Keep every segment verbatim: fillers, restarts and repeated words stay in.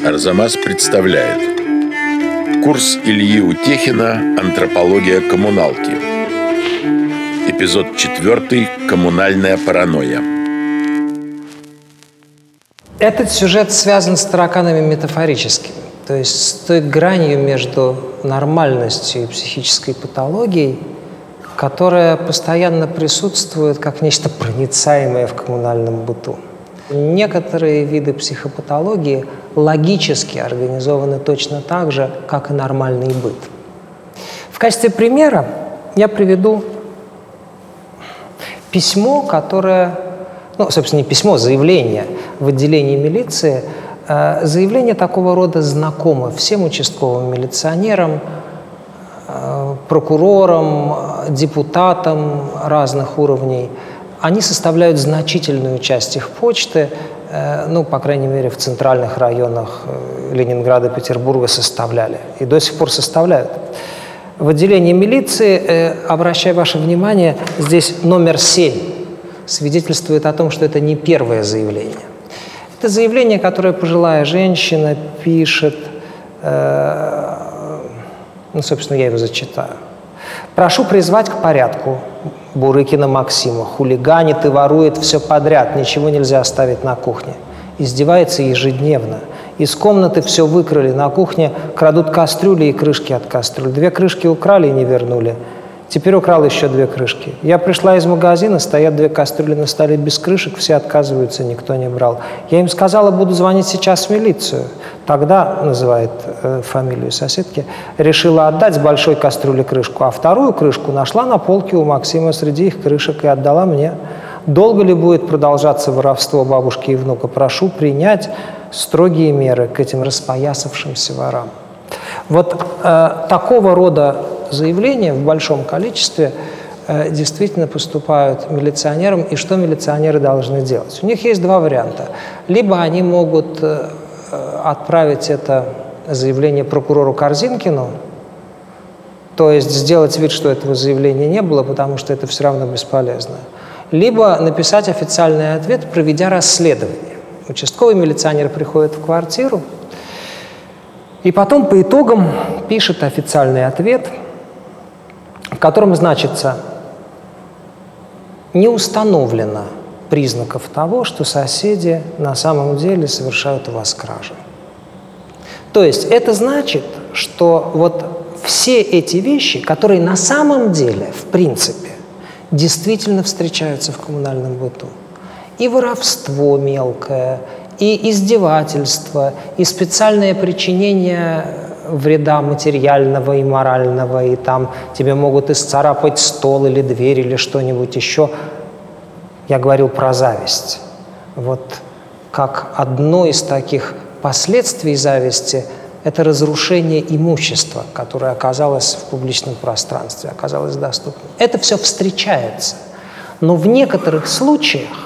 Арзамас представляет курс Ильи Утехина «Антропология коммуналки». Эпизод четвертый. Коммунальная паранойя. Этот сюжет связан с тараканами метафорическими, то есть с той гранью между нормальностью и психической патологией, которая постоянно присутствует как нечто проницаемое в коммунальном быту. Некоторые виды психопатологии логически организованы точно так же, как и нормальный быт. В качестве примера я приведу письмо, которое, ну, собственно, не письмо, заявление в отделении милиции. Заявление такого рода знакомо всем участковым милиционерам, прокурорам, депутатам разных уровней. Они составляют значительную часть их почты, ну, по крайней мере, в центральных районах Ленинграда, Петербурга составляли и до сих пор составляют. В отделении милиции, обращаю ваше внимание, здесь номер семь свидетельствует о том, что это не первое заявление. Это заявление, которое пожилая женщина пишет, э, ну, собственно, я его зачитаю. «Прошу призвать к порядку Бурыкина Максима. Хулиганит и ворует все подряд, ничего нельзя оставить на кухне. Издевается ежедневно. Из комнаты все выкрали, на кухне крадут кастрюли и крышки от кастрюль. Две крышки украли и не вернули. Теперь украл еще две крышки. Я пришла из магазина, стоят две кастрюли на столе без крышек, все отказываются, никто не брал. Я им сказала, буду звонить сейчас в милицию. Тогда, называет э, фамилию соседки, решила отдать с большой кастрюли крышку, а вторую крышку нашла на полке у Максима среди их крышек и отдала мне. Долго ли будет продолжаться воровство бабушки и внука? Прошу принять строгие меры к этим распоясавшимся ворам». Вот э, такого рода заявления в большом количестве э, действительно поступают милиционерам. И что милиционеры должны делать? У них есть два варианта. Либо они могут э, отправить это заявление прокурору Корзинкину, то есть сделать вид, что этого заявления не было, потому что это все равно бесполезно. Либо написать официальный ответ, проведя расследование. Участковый милиционер приходит в квартиру и потом по итогам пишет официальный ответ, в котором значится: не установлено признаков того, что соседи на самом деле совершают у вас кражи. То есть это значит, что вот все эти вещи, которые на самом деле, в принципе, действительно встречаются в коммунальном быту, и воровство мелкое, и издевательство, и специальное причинение вреда материального и морального, и там тебе могут исцарапать стол или дверь или что-нибудь еще. Я говорил про зависть. Вот как одно из таких последствий зависти – это разрушение имущества, которое оказалось в публичном пространстве, оказалось доступным. Это все встречается, но в некоторых случаях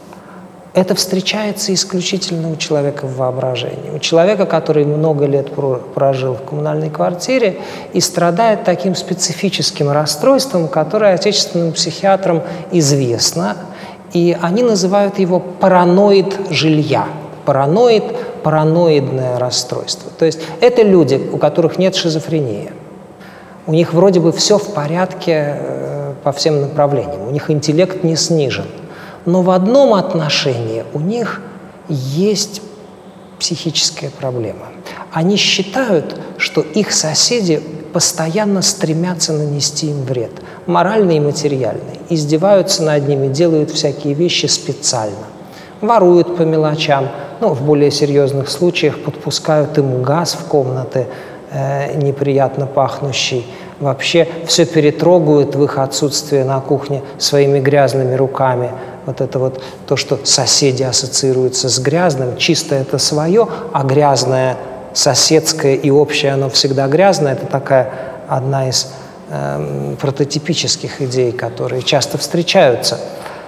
это встречается исключительно у человека в воображении. У человека, который много лет прожил в коммунальной квартире и страдает таким специфическим расстройством, которое отечественным психиатрам известно, и они называют его параноид жилья. Параноид – параноидное расстройство. То есть это люди, у которых нет шизофрении. У них вроде бы все в порядке по всем направлениям. У них интеллект не снижен. Но в одном отношении у них есть психическая проблема. Они считают, что их соседи постоянно стремятся нанести им вред, моральный и материальный, издеваются над ними, делают всякие вещи специально, воруют по мелочам, ну, в более серьезных случаях подпускают им газ в комнаты, э, неприятно пахнущий, вообще все перетрогают в их отсутствие на кухне своими грязными руками. Вот это вот то, что соседи ассоциируются с грязным, чисто это свое, а грязное соседское и общее, оно всегда грязное. Это такая одна из э, прототипических идей, которые часто встречаются.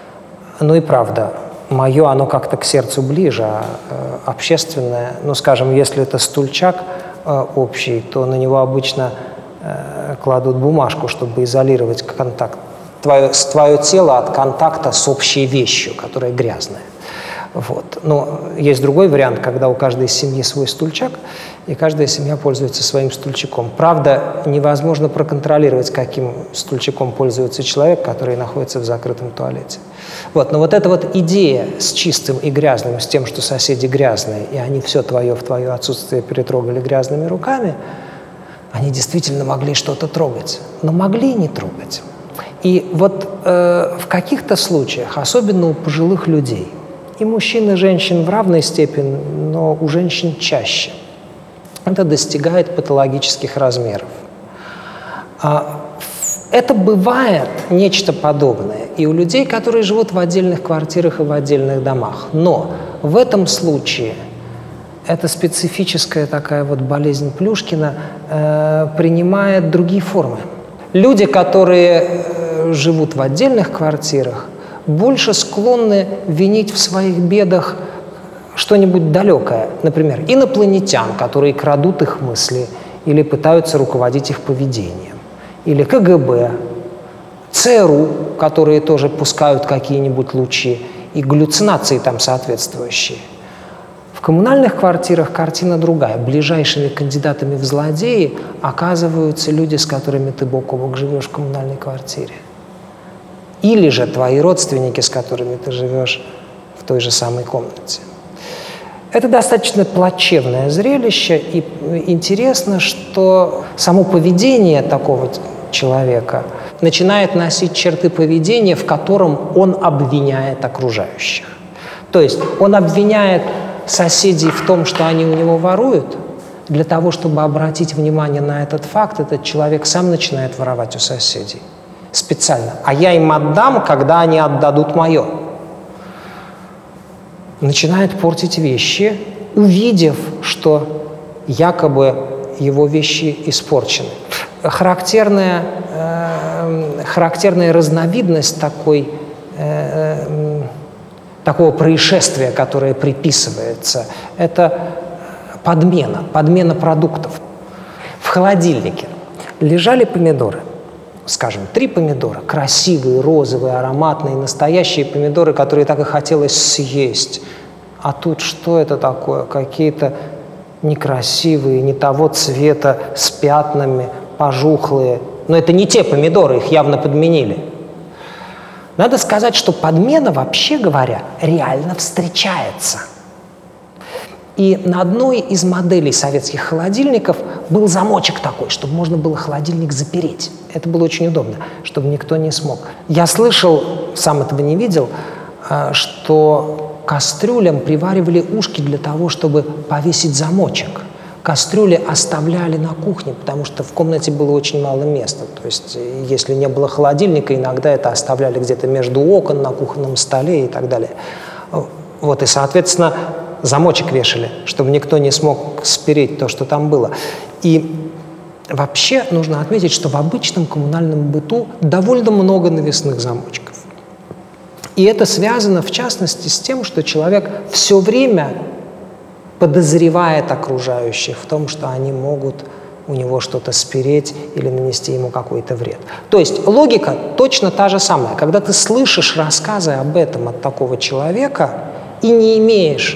Ну и правда, мое, оно как-то к сердцу ближе, а э, общественное, ну, скажем, если это стульчак э, общий, то на него обычно э, кладут бумажку, чтобы изолировать контакт. Твое, твое тело от контакта с общей вещью, которая грязная. Вот. Но есть другой вариант, когда у каждой семьи свой стульчак, и каждая семья пользуется своим стульчиком. Правда, невозможно проконтролировать, каким стульчиком пользуется человек, который находится в закрытом туалете. Вот. Но вот эта вот идея с чистым и грязным, с тем, что соседи грязные, и они все твое в твое отсутствие перетрогали грязными руками, они действительно могли что-то трогать, но могли не трогать. И вот э, в каких-то случаях, особенно у пожилых людей, и мужчин, и женщин в равной степени, но у женщин чаще, это достигает патологических размеров. Это бывает нечто подобное и у людей, которые живут в отдельных квартирах и в отдельных домах. Но в этом случае эта специфическая такая вот болезнь Плюшкина э, принимает другие формы. Люди, которые э, живут в отдельных квартирах, больше склонны винить в своих бедах что-нибудь далекое. Например, инопланетян, которые крадут их мысли или пытаются руководить их поведением. Или ка гэ бэ, ЦРУ, которые тоже пускают какие-нибудь лучи, и галлюцинации там соответствующие. В коммунальных квартирах картина другая. Ближайшими кандидатами в злодеи оказываются люди, с которыми ты бок о бок живешь в коммунальной квартире. Или же твои родственники, с которыми ты живешь в той же самой комнате. Это достаточно плачевное зрелище, и интересно, что само поведение такого человека начинает носить черты поведения, в котором он обвиняет окружающих. То есть он обвиняет соседей в том, что они у него воруют. Для того, чтобы обратить внимание на этот факт, этот человек сам начинает воровать у соседей. Специально. А я им отдам, когда они отдадут мое. Начинает портить вещи, увидев, что якобы его вещи испорчены. Характерная, э, характерная разновидность такой, э, такого происшествия, которое приписывается, это подмена, подмена продуктов. В холодильнике лежали помидоры. Скажем, три помидора, красивые, розовые, ароматные, настоящие помидоры, которые так и хотелось съесть. А тут что это такое? Какие-то некрасивые, не того цвета, с пятнами, пожухлые. Но это не те помидоры, их явно подменили. Надо сказать, что подмена, вообще говоря, реально встречается. И на одной из моделей советских холодильников был замочек такой, чтобы можно было холодильник запереть. Это было очень удобно, чтобы никто не смог. Я слышал, сам этого не видел, что кастрюлям приваривали ушки для того, чтобы повесить замочек. Кастрюли оставляли на кухне, потому что в комнате было очень мало места. То есть, если не было холодильника, иногда это оставляли где-то между окон, на кухонном столе и так далее. Вот, и, соответственно, замочек вешали, чтобы никто не смог спереть то, что там было. И вообще нужно отметить, что в обычном коммунальном быту довольно много навесных замочков. И это связано, в частности, с тем, что человек все время подозревает окружающих в том, что они могут у него что-то спереть или нанести ему какой-то вред. То есть логика точно та же самая. Когда ты слышишь рассказы об этом от такого человека и не имеешь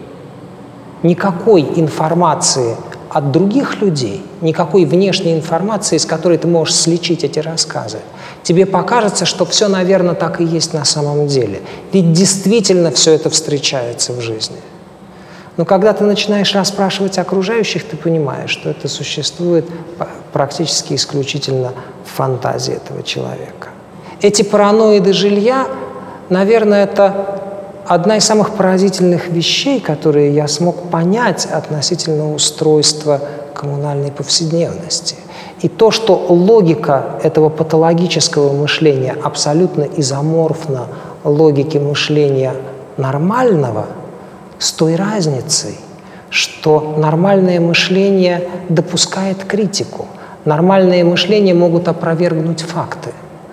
никакой информации от других людей, никакой внешней информации, с которой ты можешь сличить эти рассказы, тебе покажется, что все, наверное, так и есть на самом деле. Ведь действительно все это встречается в жизни. Но когда ты начинаешь расспрашивать окружающих, ты понимаешь, что это существует практически исключительно в фантазии этого человека. Эти параноиды жилья, наверное, это одна из самых поразительных вещей, которые я смог понять относительно устройства коммунальной повседневности. И то, что логика этого патологического мышления абсолютно изоморфна логике мышления нормального, с той разницей, что нормальное мышление допускает критику. Нормальное мышление могут опровергнуть факты.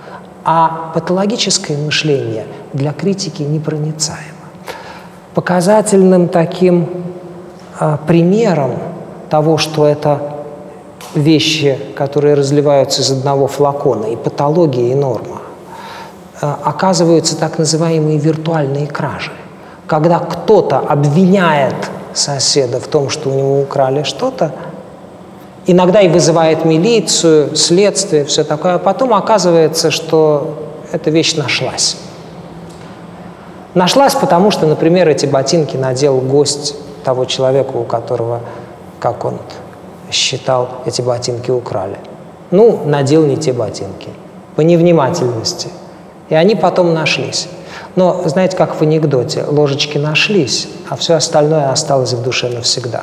А патологическое мышление для критики непроницаемо. Показательным таким э, примером того, что это вещи, которые разливаются из одного флакона, и патология, и норма, э, оказываются так называемые виртуальные кражи, когда кто-то обвиняет соседа в том, что у него украли что-то, иногда и вызывает милицию, следствие, все такое, а потом оказывается, что эта вещь нашлась. Нашлась, потому что, например, эти ботинки надел гость того человека, у которого, как он считал, эти ботинки украли. Ну, надел не те ботинки, по невнимательности. И они потом нашлись. Но, знаете, как в анекдоте, ложечки нашлись, а все остальное осталось в душе навсегда.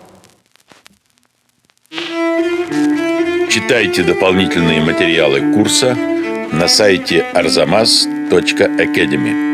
Читайте дополнительные материалы курса на сайте арзамас точка академи.